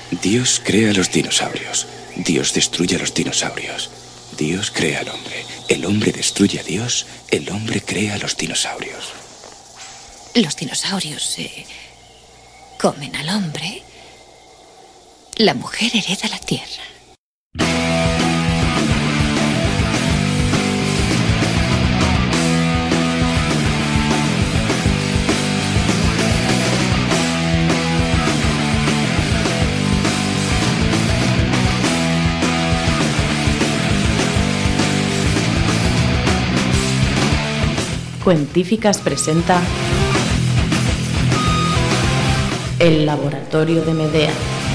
Dios crea a los dinosaurios. Dios destruye a los dinosaurios. Dios crea al hombre. El hombre destruye a Dios. El hombre crea a los dinosaurios. Los dinosaurios comen al hombre. La mujer hereda la tierra. Cuentíficas presenta El Laboratorio de Medea.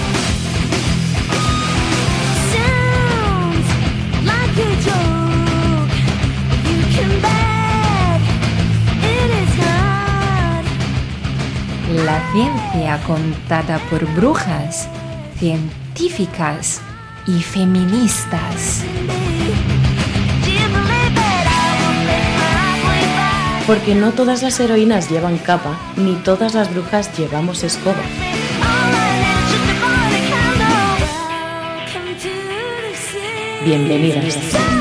La ciencia contada por brujas, científicas y feministas. Porque no todas las heroínas llevan capa, ni todas las brujas llevamos escoba. Bienvenidas.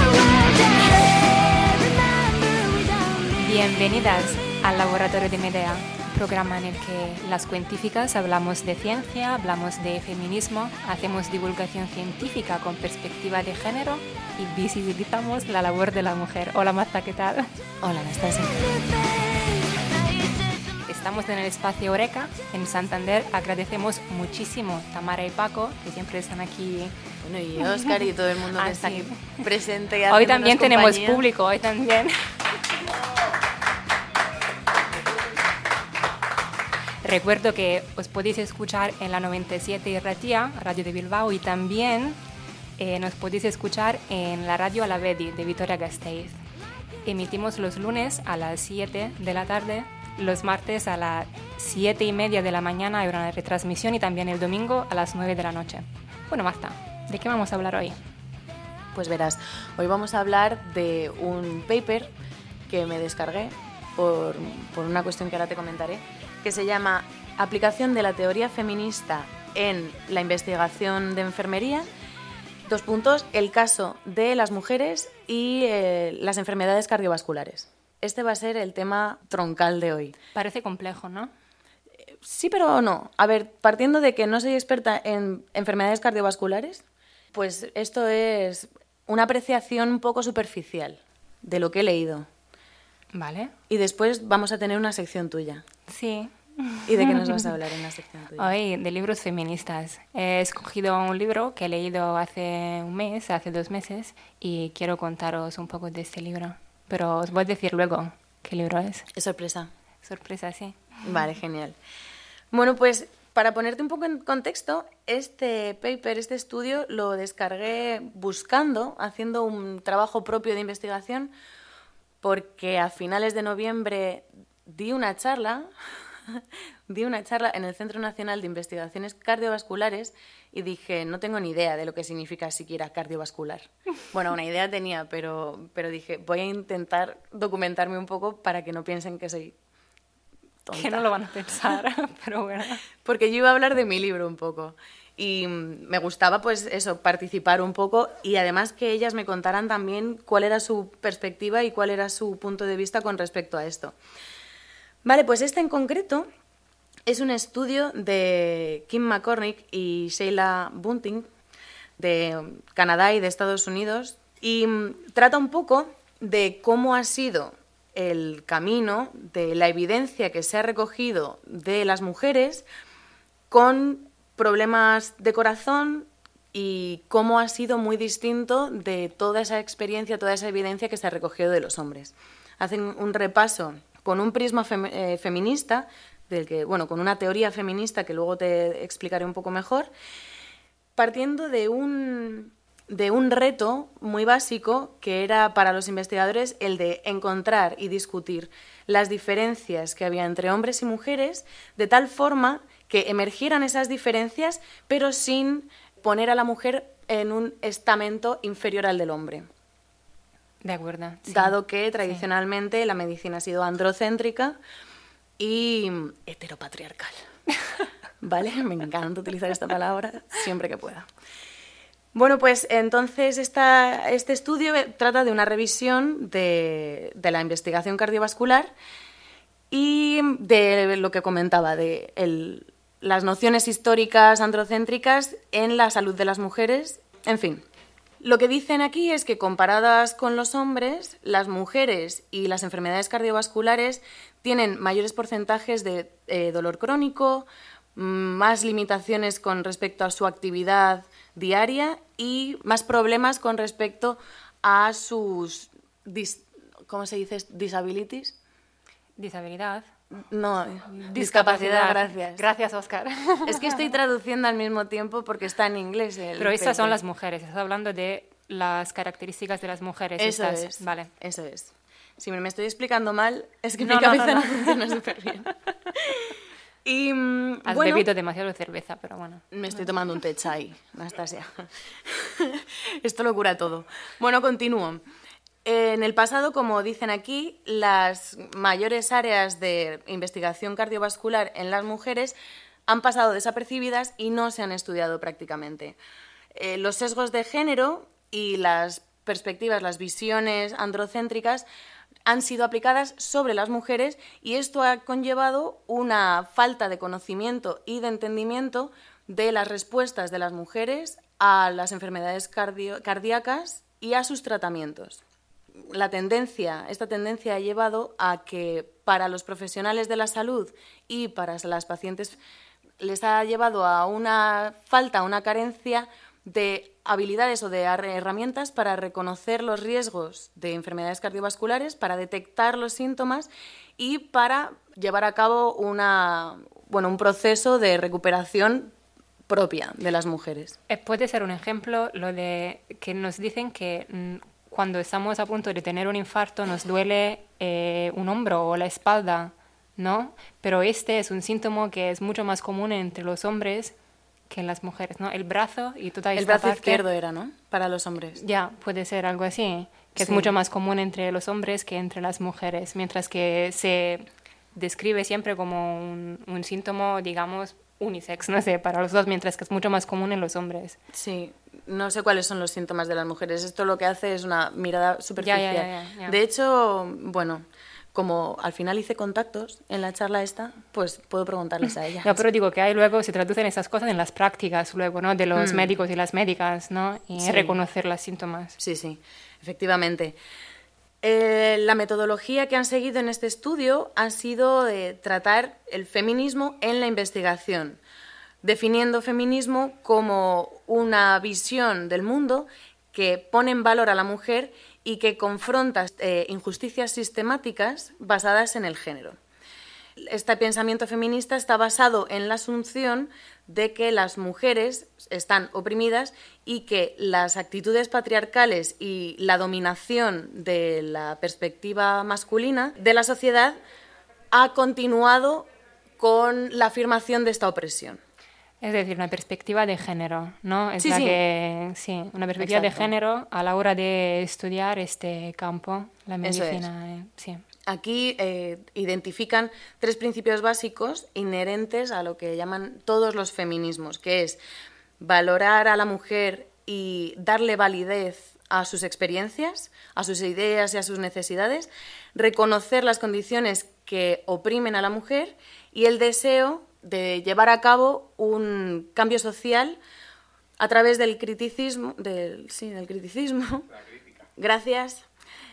Bienvenidas al Laboratorio de Medea, programa en el que las científicas hablamos de ciencia, hablamos de feminismo, hacemos divulgación científica con perspectiva de género y visibilizamos la labor de la mujer. Hola Marta, ¿qué tal? Hola Anastasia. Estamos en el espacio Eureka, en Santander. Agradecemos muchísimo a Tamara y Paco, que siempre están aquí. Bueno, y Óscar y todo el mundo que está aquí presente. Y hoy también tenemos compañía. Público, hoy también. Recuerdo que os podéis escuchar en la 97 y Ratia, Radio de Bilbao, y también nos podéis escuchar en la radio Alavedi de Vitoria-Gasteiz. Emitimos los lunes a las 7 de la tarde, los martes a las 7:30 de la mañana hay una retransmisión y también el domingo a las 9 de la noche. Bueno, Marta, ¿de qué vamos a hablar hoy? Pues verás, hoy vamos a hablar de un paper que me descargué por una cuestión que ahora te comentaré, que se llama Aplicación de la teoría feminista en la investigación de enfermería. El caso de las mujeres y las enfermedades cardiovasculares. Este va a ser el tema troncal de hoy. Parece complejo, ¿no? Sí, pero no. A ver, partiendo de que no soy experta en enfermedades cardiovasculares, pues esto es una apreciación un poco superficial de lo que he leído. Vale. Y después vamos a tener una sección tuya. Sí. ¿Y de qué nos vas a hablar en la sección tuya? Hoy, de libros feministas. He escogido un libro que he leído hace 2 meses, y quiero contaros un poco de este libro. Pero os voy a decir luego qué libro es. Es sorpresa. Sorpresa, sí. Vale, genial. Bueno, pues para ponerte un poco en contexto, este paper, este estudio, lo descargué haciendo un trabajo propio de investigación, porque a finales de noviembre di una charla en el Centro Nacional de Investigaciones Cardiovasculares y dije, no tengo ni idea de lo que significa siquiera cardiovascular. Bueno, una idea tenía, pero dije, voy a intentar documentarme un poco para que no piensen que soy tonta. Que no lo van a pensar, pero bueno. Porque yo iba a hablar de mi libro un poco y me gustaba pues eso, participar un poco y además que ellas me contaran también cuál era su perspectiva y cuál era su punto de vista con respecto a esto. Vale, pues este en concreto es un estudio de Kim McCormick y Sheila Bunting de Canadá y de Estados Unidos y trata un poco de cómo ha sido el camino de la evidencia que se ha recogido de las mujeres con problemas de corazón y cómo ha sido muy distinto de toda esa experiencia, toda esa evidencia que se ha recogido de los hombres. Hacen un repaso con un prisma feminista, con una teoría feminista que luego te explicaré un poco mejor, partiendo de un reto muy básico que era para los investigadores el de encontrar y discutir las diferencias que había entre hombres y mujeres, de tal forma que emergieran esas diferencias, pero sin poner a la mujer en un estamento inferior al del hombre. De acuerdo. Sí. Dado que tradicionalmente la medicina ha sido androcéntrica y heteropatriarcal. ¿vale? Me encanta utilizar esta palabra siempre que pueda. Bueno, pues entonces este estudio trata de una revisión de la investigación cardiovascular y de lo que comentaba, de las nociones históricas androcéntricas en la salud de las mujeres. En fin, lo que dicen aquí es que comparadas con los hombres, las mujeres y las enfermedades cardiovasculares tienen mayores porcentajes de dolor crónico, más limitaciones con respecto a su actividad diaria y más problemas con respecto a sus, ¿cómo se dice? ¿Disabilities? Disabilidad. No, discapacidad, gracias. Gracias, Óscar. Es que estoy traduciendo al mismo tiempo porque está en inglés. Pero estas son las mujeres, estás hablando de las características de las mujeres. Eso estas. es, vale. eso es. Si me estoy explicando mal, es que mi cabeza no funciona súper bien. Y, Has bebido demasiado cerveza, pero bueno. Me estoy tomando un té chai, Anastasia. Esto lo cura todo. Bueno, continúo. En el pasado, como dicen aquí, las mayores áreas de investigación cardiovascular en las mujeres han pasado desapercibidas y no se han estudiado prácticamente. Los sesgos de género y las perspectivas, las visiones androcéntricas han sido aplicadas sobre las mujeres y esto ha conllevado una falta de conocimiento y de entendimiento de las respuestas de las mujeres a las enfermedades cardíacas y a sus tratamientos. Esta tendencia ha llevado a que para los profesionales de la salud y para las pacientes les ha llevado a una falta, una carencia de habilidades o de herramientas para reconocer los riesgos de enfermedades cardiovasculares, para detectar los síntomas y para llevar a cabo un proceso de recuperación propia de las mujeres. Puede ser un ejemplo lo de que nos dicen que cuando estamos a punto de tener un infarto nos duele un hombro o la espalda, ¿no? Pero este es un síntoma que es mucho más común entre los hombres que en las mujeres, ¿no? El brazo y toda esta El brazo parte, izquierdo era, ¿no? Para los hombres. Ya, puede ser algo así, que Sí. es mucho más común entre los hombres que entre las mujeres, mientras que se describe siempre como un síntoma, digamos, unisex, no sé, para los dos, mientras que es mucho más común en los hombres. Sí, no sé cuáles son los síntomas de las mujeres. Esto lo que hace es una mirada superficial. Ya. De hecho, bueno, como al final hice contactos en la charla esta, pues puedo preguntarles a ella. No, pero digo que ahí luego se traducen esas cosas en las prácticas luego, ¿no? De los médicos y las médicas, ¿no? Y Sí. reconocer los síntomas. Sí, efectivamente. La metodología que han seguido en este estudio ha sido de tratar el feminismo en la investigación, definiendo feminismo como una visión del mundo que pone en valor a la mujer y que confronta injusticias sistemáticas basadas en el género. Este pensamiento feminista está basado en la asunción de que las mujeres están oprimidas y que las actitudes patriarcales y la dominación de la perspectiva masculina de la sociedad ha continuado con la afirmación de esta opresión. Es decir, una perspectiva de género, ¿no? Es Sí, la sí. que, sí, una perspectiva Exacto. de género a la hora de estudiar este campo, la Eso es. medicina. Sí. Aquí identifican 3 principios básicos inherentes a lo que llaman todos los feminismos, que es valorar a la mujer y darle validez a sus experiencias, a sus ideas y a sus necesidades, reconocer las condiciones que oprimen a la mujer y el deseo de llevar a cabo un cambio social a través del criticismo, del criticismo, gracias,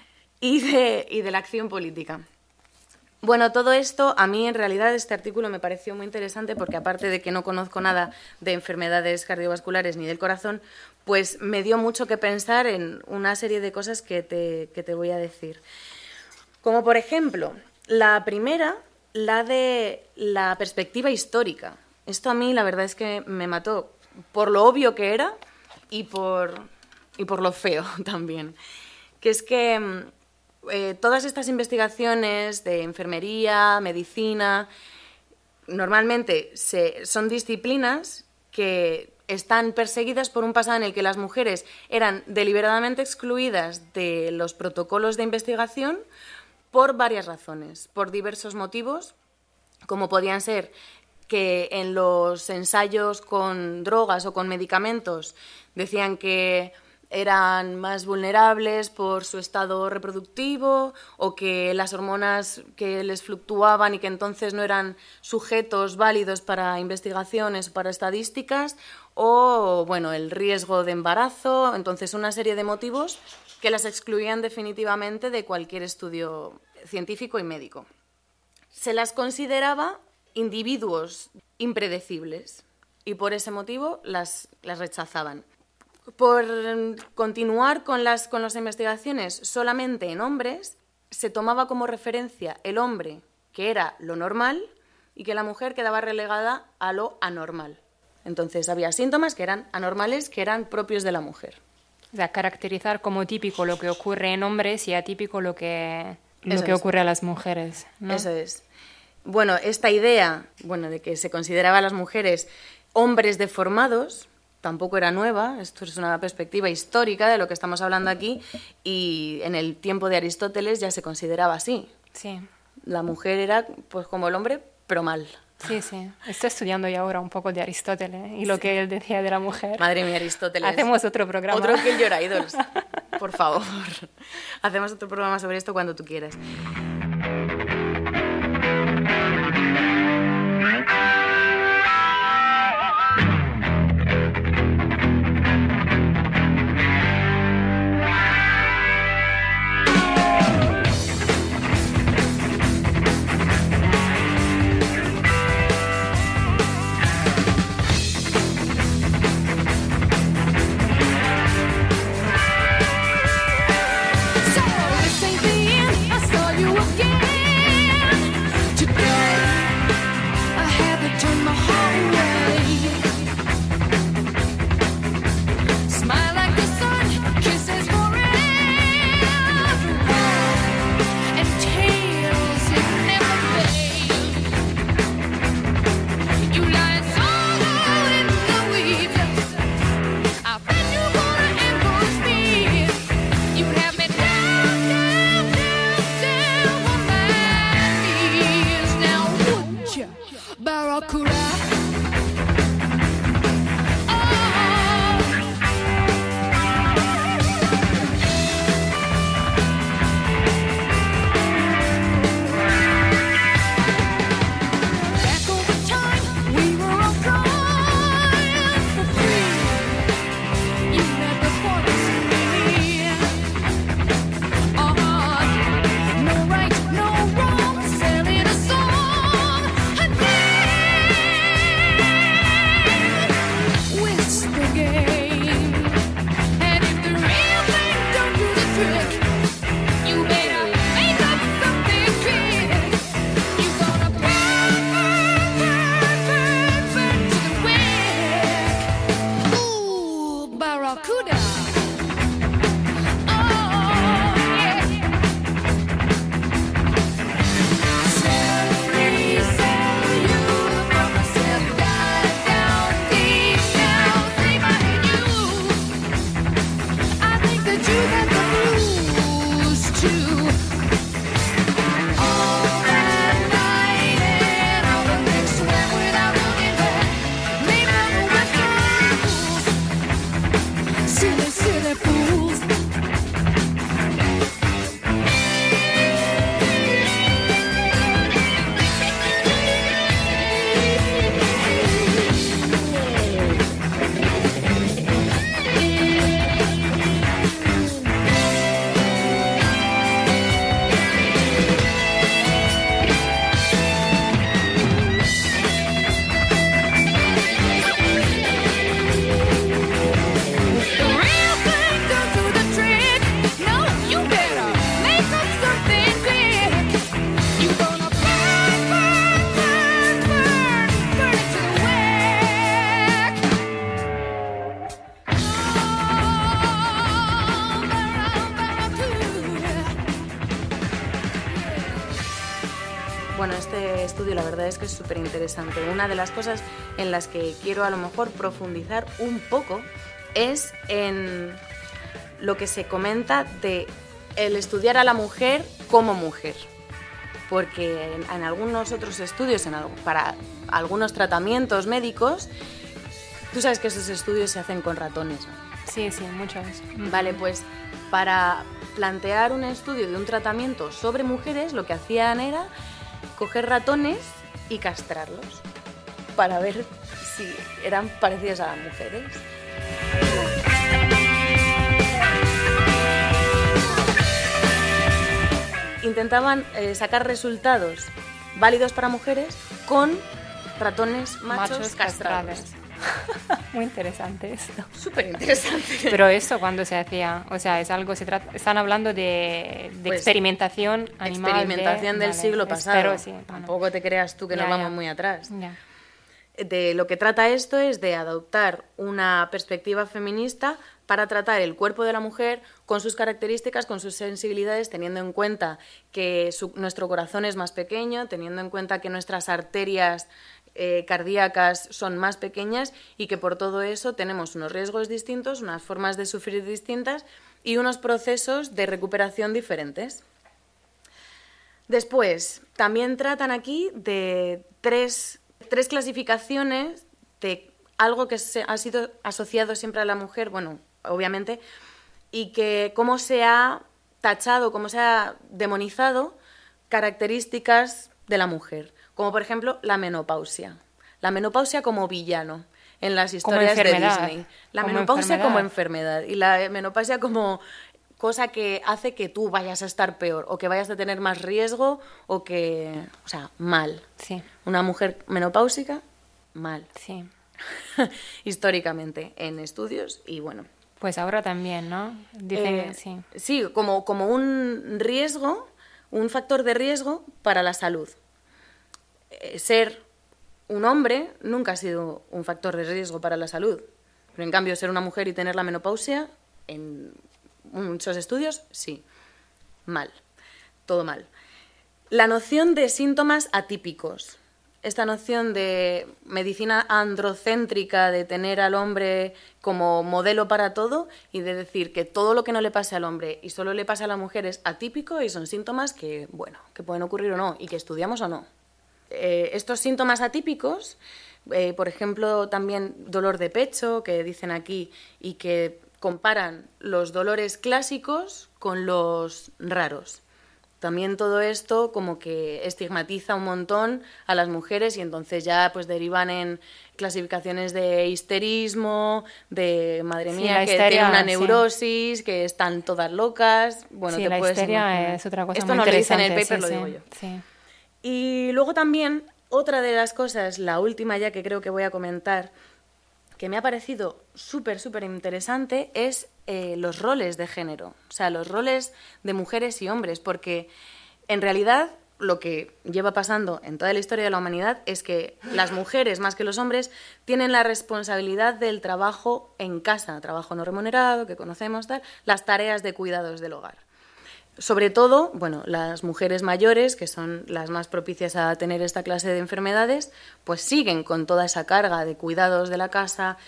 y de la acción política. Bueno, todo esto, a mí en realidad este artículo me pareció muy interesante porque aparte de que no conozco nada de enfermedades cardiovasculares ni del corazón, pues me dio mucho que pensar en una serie de cosas que te voy a decir. Como por ejemplo, la primera, la de la perspectiva histórica. Esto a mí la verdad es que me mató por lo obvio que era y por lo feo también. Que es que todas estas investigaciones de enfermería, medicina, normalmente son disciplinas que están perseguidas por un pasado en el que las mujeres eran deliberadamente excluidas de los protocolos de investigación por varias razones, por diversos motivos, como podían ser que en los ensayos con drogas o con medicamentos decían que eran más vulnerables por su estado reproductivo o que las hormonas que les fluctuaban y que entonces no eran sujetos válidos para investigaciones o para estadísticas, o bueno, el riesgo de embarazo, entonces una serie de motivos que las excluían definitivamente de cualquier estudio científico y médico. Se las consideraba individuos impredecibles y por ese motivo las rechazaban. Por continuar con las investigaciones solamente en hombres, se tomaba como referencia el hombre, que era lo normal, y que la mujer quedaba relegada a lo anormal. Entonces había síntomas que eran anormales, que eran propios de la mujer. O sea, caracterizar como típico lo que ocurre en hombres y atípico lo que ocurre a las mujeres, ¿no? Eso es. Bueno, esta idea, de que se consideraba a las mujeres hombres deformados, tampoco era nueva. Esto es una perspectiva histórica de lo que estamos hablando aquí, y en el tiempo de Aristóteles ya se consideraba así. Sí. La mujer era pues como el hombre, pero mal. Sí. Estoy estudiando ya ahora un poco de Aristóteles y lo que él decía de la mujer. Madre mía, Aristóteles. Hacemos otro programa. Otro Kill Your Idols. Por favor. Hacemos otro programa sobre esto cuando tú quieras. Bueno, este estudio la verdad es que es súper interesante. Una de las cosas en las que quiero a lo mejor profundizar un poco es en lo que se comenta de el estudiar a la mujer como mujer. Porque en algunos otros estudios, para algunos tratamientos médicos. Tú sabes que esos estudios se hacen con ratones, ¿no? Sí, muchos. Vale, pues para plantear un estudio de un tratamiento sobre mujeres, lo que hacían era coger ratones y castrarlos para ver si eran parecidos a las mujeres. Intentaban sacar resultados válidos para mujeres con ratones machos castrados. Muy interesante esto. Súper interesante. Pero eso, ¿cuándo se hacía? O sea, es algo, están hablando de Pues, experimentación animal. Experimentación del siglo pasado. Espero, sí, Tampoco te creas tú que nos vamos muy atrás. Ya. De lo que trata esto es de adoptar una perspectiva feminista para tratar el cuerpo de la mujer con sus características, con sus sensibilidades, teniendo en cuenta que nuestro corazón es más pequeño, teniendo en cuenta que nuestras arterias cardíacas son más pequeñas y que por todo eso tenemos unos riesgos distintos, unas formas de sufrir distintas y unos procesos de recuperación diferentes. Después, también tratan aquí de tres clasificaciones de algo que ha sido asociado siempre a la mujer, bueno, obviamente, y que cómo se ha tachado, cómo se ha demonizado características de la mujer, como por ejemplo la menopausia. La menopausia como villano en las historias de Disney. La menopausia como enfermedad y la menopausia como cosa que hace que tú vayas a estar peor o que vayas a tener más riesgo o que, o sea, mal. Sí. Una mujer menopáusica, mal. Sí. Históricamente en estudios y bueno. Pues ahora también, ¿no? Dicen, sí. Sí, como un riesgo, un factor de riesgo para la salud. Ser un hombre nunca ha sido un factor de riesgo para la salud. Pero en cambio, ser una mujer y tener la menopausia, en muchos estudios, sí. Mal. Todo mal. La noción de síntomas atípicos. Esta noción de medicina androcéntrica, de tener al hombre como modelo para todo y de decir que todo lo que no le pase al hombre y solo le pasa a la mujer es atípico y son síntomas que, bueno, que pueden ocurrir o no y que estudiamos o no. Estos síntomas atípicos, por ejemplo, también dolor de pecho, que dicen aquí, y que comparan los dolores clásicos con los raros. También todo esto como que estigmatiza un montón a las mujeres y entonces ya pues derivan en clasificaciones de histerismo, de madre mía, que tiene una neurosis, que están todas locas. Bueno, sí, te la puedes histeria imaginar. es otra cosa Esto muy no lo dice en interesante. el paper, lo digo yo. Sí. Y luego también otra de las cosas, la última ya que creo que voy a comentar, que me ha parecido súper interesante es los roles de género, o sea, los roles de mujeres y hombres, porque en realidad lo que lleva pasando en toda la historia de la humanidad es que las mujeres, más que los hombres, tienen la responsabilidad del trabajo en casa, trabajo no remunerado, que conocemos, tal, las tareas de cuidados del hogar. Sobre todo, bueno, las mujeres mayores, que son las más propicias a tener esta clase de enfermedades, pues siguen con toda esa carga de cuidados de la casa,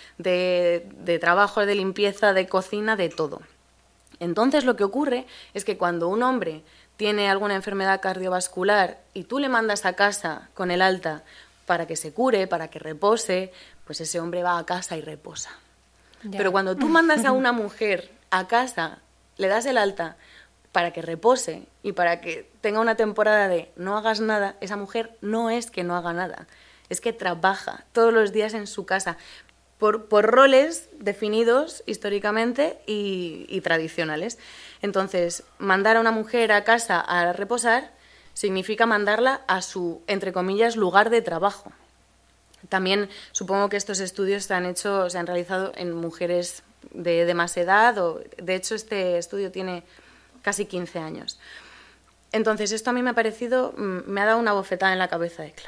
de trabajo, de limpieza, de cocina, de todo. Entonces lo que ocurre es que cuando un hombre tiene alguna enfermedad cardiovascular y tú le mandas a casa con el alta para que se cure, para que repose, pues ese hombre va a casa y reposa. Ya. Pero cuando tú mandas a una mujer a casa, le das el alta para que repose y para que tenga una temporada de no hagas nada, esa mujer no es que no haga nada, es que trabaja todos los días en su casa por roles definidos históricamente y tradicionales. Entonces, mandar a una mujer a casa a reposar significa mandarla a su, entre comillas, lugar de trabajo. También supongo que estos estudios se han realizado en mujeres de más edad, de hecho este estudio tiene casi 15 años. Entonces, esto a mí me ha dado una bofetada en la cabeza de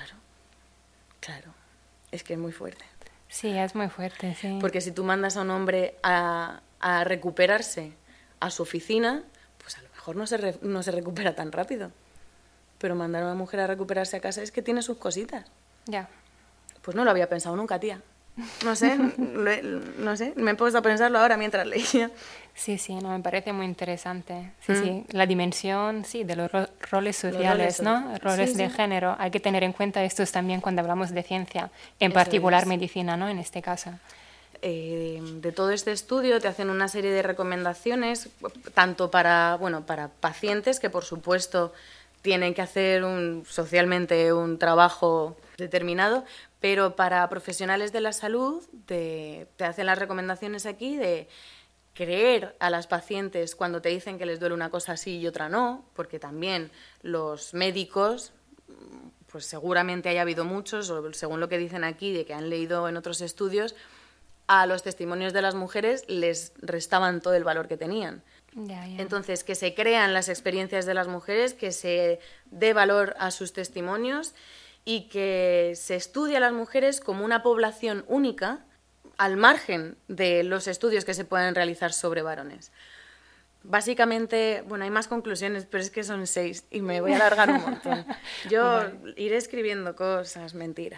claro, es que es muy fuerte. Sí, es muy fuerte, sí. Porque si tú mandas a un hombre a recuperarse a su oficina, pues a lo mejor no se recupera tan rápido. Pero mandar a una mujer a recuperarse a casa es que tiene sus cositas. Ya. Pues no lo había pensado nunca, tía. No sé, me he puesto a pensarlo ahora mientras leía. Sí, sí, no, me parece muy interesante. Sí, sí, la dimensión, sí, de los roles sociales, ¿no? Roles de género. Hay que tener en cuenta estos también cuando hablamos de ciencia, en particular medicina, ¿no? En este caso. De todo este estudio te hacen una serie de recomendaciones, tanto para pacientes que, por supuesto, tienen que hacer socialmente un trabajo determinado, pero para profesionales de la salud te hacen las recomendaciones aquí de creer a las pacientes cuando te dicen que les duele una cosa así y otra no, porque también los médicos, pues seguramente haya habido muchos, o según lo que dicen aquí, de que han leído en otros estudios, a los testimonios de las mujeres les restaban todo el valor que tenían. Ya. Entonces, que se crean las experiencias de las mujeres, que se dé valor a sus testimonios y que se estudie a las mujeres como una población única al margen de los estudios que se pueden realizar sobre varones. Básicamente, hay más conclusiones, pero es que son 6 y me voy a alargar un montón. Yo iré escribiendo cosas, mentira.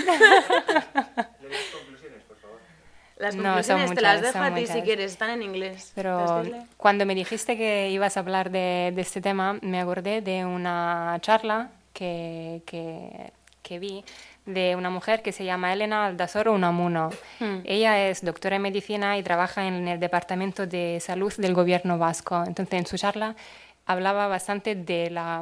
Las conclusiones te las dejo a ti si quieres, están en inglés. Pero cuando me dijiste que ibas a hablar de este tema, me acordé de una charla que vi de una mujer que se llama Elena Aldasoro Unamuno. Ella es doctora en medicina y trabaja en el Departamento de Salud del Gobierno vasco. Entonces, en su charla hablaba bastante de la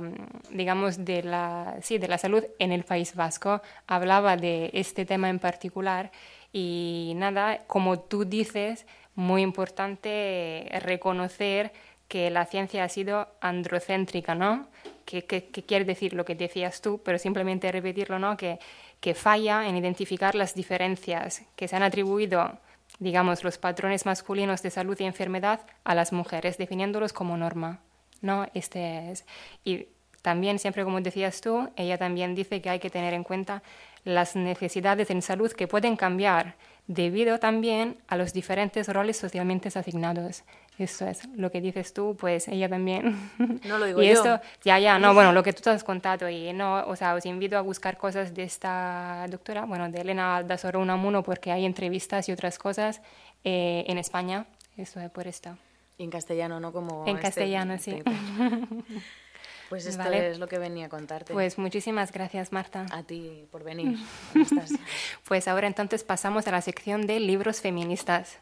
salud en el País Vasco. Hablaba de este tema en particular. Y nada, como tú dices, muy importante reconocer que la ciencia ha sido androcéntrica, ¿no? Que quiere decir lo que decías tú, pero simplemente repetirlo, ¿no? Que falla en identificar las diferencias que se han atribuido, digamos, los patrones masculinos de salud y enfermedad a las mujeres, definiéndolos como norma, ¿no? Y también, siempre como decías tú, ella también dice que hay que tener en cuenta las necesidades en salud que pueden cambiar debido también a los diferentes roles socialmente asignados. Eso es lo que dices tú, pues ella también. No lo digo y yo. Esto, lo que tú te has contado y os invito a buscar cosas de esta doctora, de Elena Aldasoro Unamuno, porque hay entrevistas y otras cosas en España. Eso es por esto. Y en castellano, ¿no? En castellano, sí. Pues esto es lo que venía a contarte. Pues muchísimas gracias, Marta. A ti por venir, Anastasia. Pues ahora entonces pasamos a la sección de libros feministas.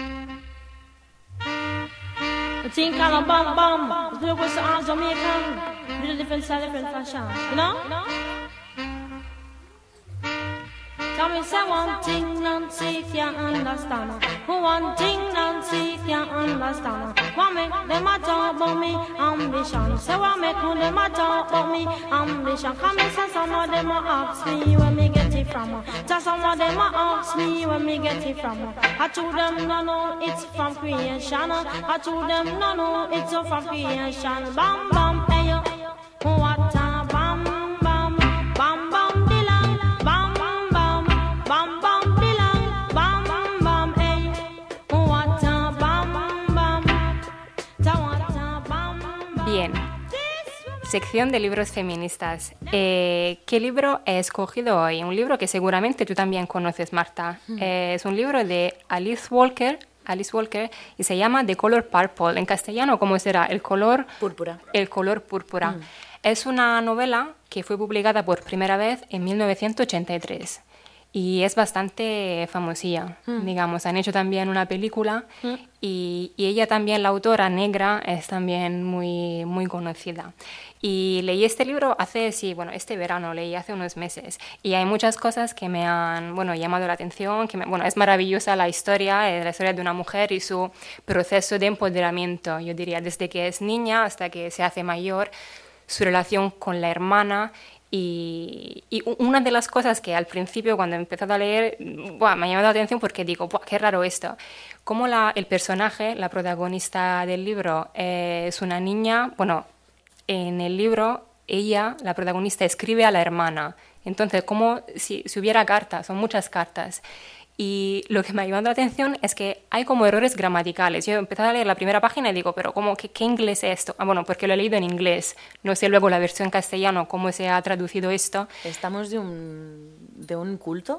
Come and say one thing, Nancy can't understand. One thing, Nancy can't understand. What make them a talk about me ambition? Say what make them a talk about me ambition? Come and say some of them a ask me where me get it from. Just some of them a ask me where me get it from. I told them no, it's from creation. I told them no, it's from creation. Bam bam, hey yo, what a bam bam, bam bam. Bien, sección de libros feministas. ¿Qué libro he escogido hoy? Un libro que seguramente tú también conoces, Marta. Es un libro de Alice Walker, y se llama The Color Purple. En castellano, ¿cómo será? El color púrpura. El color púrpura. Es una novela que fue publicada por primera vez en 1983. Y es bastante famosilla, digamos. Han hecho también una película y ella también, la autora negra, es también muy, muy conocida. Y leí este libro este verano, leí hace unos meses. Y hay muchas cosas que me han, llamado la atención. Es maravillosa la historia de una mujer y su proceso de empoderamiento, yo diría, desde que es niña hasta que se hace mayor, su relación con la hermana. Y una de las cosas que al principio, cuando he empezado a leer, me ha llamado la atención porque digo, qué raro esto. Como el personaje, la protagonista del libro, es una niña, en el libro ella, la protagonista, escribe a la hermana. Entonces, como si hubiera cartas, son muchas cartas. Y lo que me ha llamado la atención es que hay como errores gramaticales. Yo he empezado a leer la primera página y digo, pero ¿qué inglés es esto? Porque lo he leído en inglés. No sé luego la versión castellano, cómo se ha traducido esto. ¿Estamos de un culto?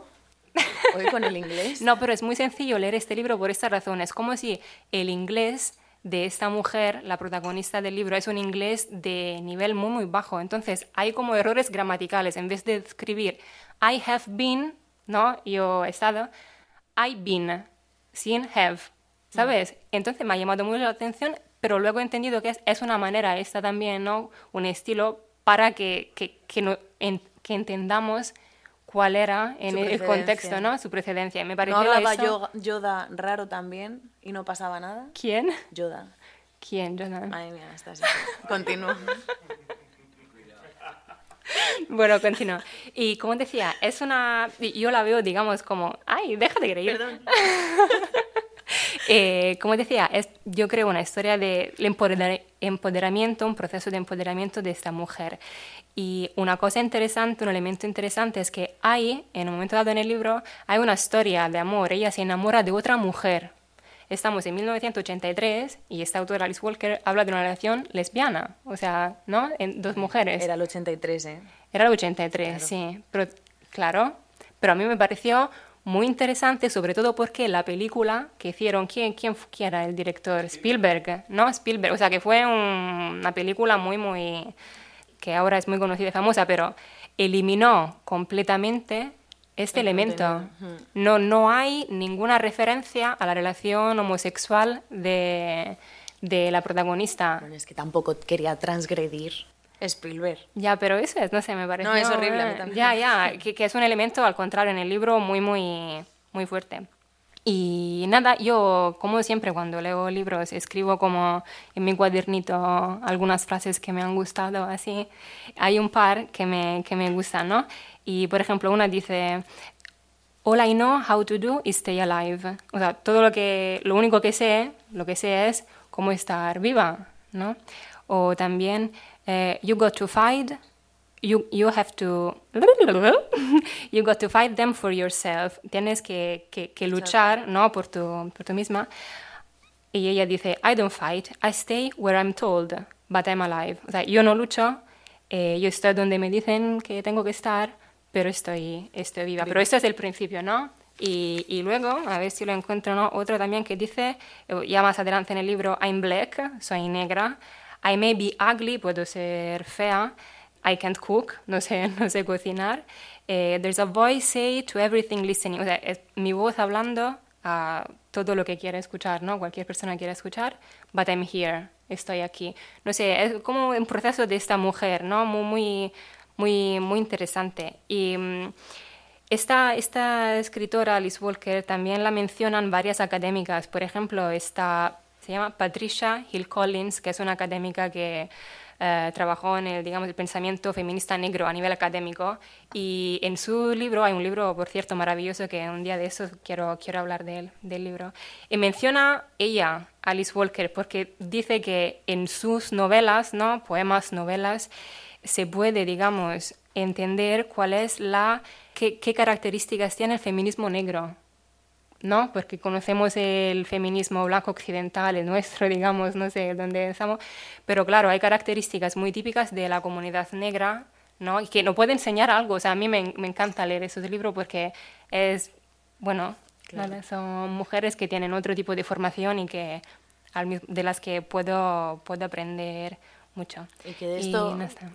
Hoy con el inglés. No, pero es muy sencillo leer este libro por esta razón. Es como si el inglés de esta mujer, la protagonista del libro, es un inglés de nivel muy, muy bajo. Entonces, hay como errores gramaticales. En vez de escribir I have been, ¿no? Yo he estado, I've been, sin have, ¿sabes? Entonces me ha llamado mucho la atención, pero luego he entendido que es una manera esta también, ¿no? Un estilo para que entendamos cuál era en el contexto, ¿no? Su precedencia. Me pareció ¿No hablaba esto... Yoda raro también y no pasaba nada? ¿Quién? Yoda. ¿Quién, Yoda? Madre mía, estás... Continúo. Bueno, continúo. Y como decía, es una... Yo la veo, digamos, como... ¡Ay, déjate de reír! Perdón. Como decía, yo creo una historia de empoderamiento, un proceso de empoderamiento de esta mujer. Y una cosa interesante, un elemento interesante es que en un momento dado en el libro, hay una historia de amor. Ella se enamora de otra mujer. Estamos en 1983 y esta autora, Alice Walker, habla de una relación lesbiana. O sea, ¿no? En dos mujeres. Era el 83, ¿eh? Era el 83, claro. Sí. Pero a mí me pareció muy interesante, sobre todo porque la película que hicieron, ¿quién era el director? Spielberg, ¿no? Spielberg, o sea, que fue una película muy, que ahora es muy conocida y famosa, pero eliminó completamente este elemento. No hay ninguna referencia a la relación homosexual de la protagonista. Bueno, es que tampoco quería transgredir Spielberg. Ya, pero eso es, no sé, me parece... No, es horrible, a mí también. Ya, que es un elemento, al contrario, en el libro muy fuerte. Y nada, yo, como siempre, cuando leo libros, escribo como en mi cuadernito algunas frases que me han gustado, así. Hay un par que me gustan, ¿no? Y, por ejemplo, una dice... All I know how to do is stay alive. O sea, lo único que sé es cómo estar viva, ¿no? O también... you got to fight, you have to, you got to fight them for yourself. Tienes que luchar, ¿no? por tu misma. Y ella dice, I don't fight, I stay where I'm told, but I'm alive. O sea, yo no lucho, yo estoy donde me dicen que tengo que estar, pero estoy viva. Pero esto es el principio, ¿no? Y luego, a ver si lo encuentro, ¿no? Otro también que dice, ya más adelante en el libro, I'm black, soy negra. I may be ugly, puedo ser fea. I can't cook, no sé cocinar. There's a voice say to everything listening. O sea, es mi voz hablando a todo lo que quiere escuchar, ¿no? Cualquier persona quiere escuchar. But I'm here, estoy aquí. No sé, es como un proceso de esta mujer, ¿no? Muy interesante. Y esta escritora, Alice Walker, también la mencionan varias académicas. Por ejemplo, se llama Patricia Hill Collins, que es una académica que trabajó en el pensamiento feminista negro a nivel académico, y en su libro, hay un libro, por cierto, maravilloso, que un día de eso quiero hablar del libro, y menciona ella, Alice Walker, porque dice que en sus novelas, ¿no? Poemas, novelas, se puede, entender cuál es qué características tiene el feminismo negro, ¿no? Porque conocemos el feminismo blanco occidental, el nuestro, no sé dónde estamos, pero claro, hay características muy típicas de la comunidad negra, ¿no? Y que nos puede enseñar algo. O sea, a mí me encanta leer esos libros porque claro, son mujeres que tienen otro tipo de formación y que de las que puedo aprender mucho. Y que de esto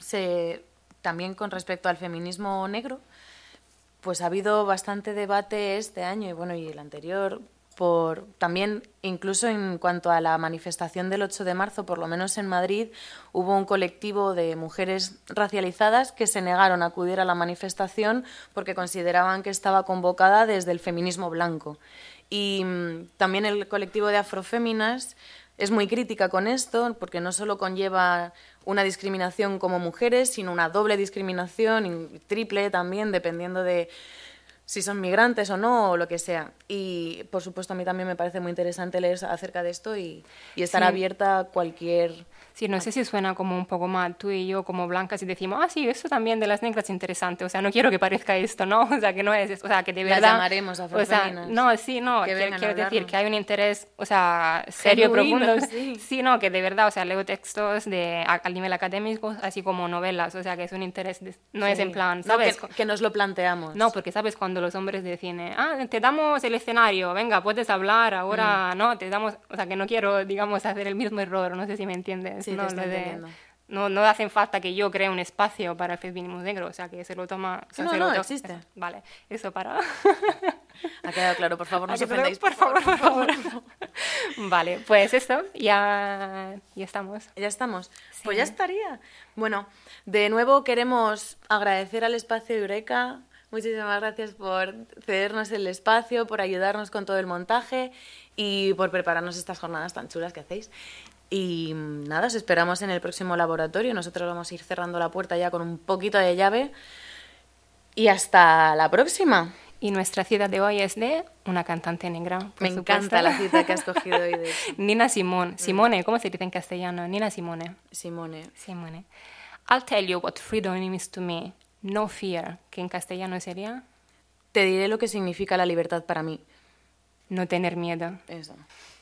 también con respecto al feminismo negro, pues ha habido bastante debate este año y el anterior, también incluso en cuanto a la manifestación del 8 de marzo, por lo menos en Madrid, hubo un colectivo de mujeres racializadas que se negaron a acudir a la manifestación porque consideraban que estaba convocada desde el feminismo blanco. Y también el colectivo de afroféminas es muy crítica con esto, porque no solo conlleva una discriminación como mujeres, sino una doble discriminación, y triple también, dependiendo de si son migrantes o no, o lo que sea. Y, por supuesto, a mí también me parece muy interesante leer acerca de esto y estar abierta a cualquier... Sí, no sé si suena como un poco mal tú y yo como blancas y decimos, sí, esto también de las negras es interesante, o sea, no quiero que parezca esto, ¿no? O sea, que no es esto, o sea, que de verdad... Las llamaremos afroféminas. O sea, quiero decir que hay un interés, o sea, serio, genuino, profundo. Sí, no, que de verdad, o sea, leo textos al nivel académico, así como novelas, o sea, que es un interés, no es en plan, ¿sabes? No, que nos lo planteamos. No, porque, ¿sabes? Cuando cuando los hombres deciden, te damos el escenario, venga, puedes hablar, ahora no, te damos, o sea, que no quiero, digamos, hacer el mismo error, no sé si me entiendes. Sí, no, te estoy entendiendo. No hacen falta que yo cree un espacio para el feminismo negro, o sea, que se lo toma... o sea, se lo toma- existe. Vale, eso para... Ha quedado claro, por favor, no os ¿Ha quedado? ofendáis. Por favor. Vale, pues esto, ya estamos. Ya estamos. Sí. Pues ya estaría. Bueno, de nuevo queremos agradecer al espacio Eureka. Muchísimas gracias por cedernos el espacio, por ayudarnos con todo el montaje y por prepararnos estas jornadas tan chulas que hacéis. Y nada, os esperamos en el próximo laboratorio. Nosotros vamos a ir cerrando la puerta ya con un poquito de llave. Y hasta la próxima. Y nuestra cita de hoy es de una cantante negra. por Me supuesto. encanta la cita que has cogido hoy de Nina Simone. Simone, ¿cómo se dice en castellano? Nina Simone. Simone. Simone. I'll tell you what freedom means to me. No fear, que en castellano sería Te diré lo que significa la libertad para mí. no tener miedo. Eso.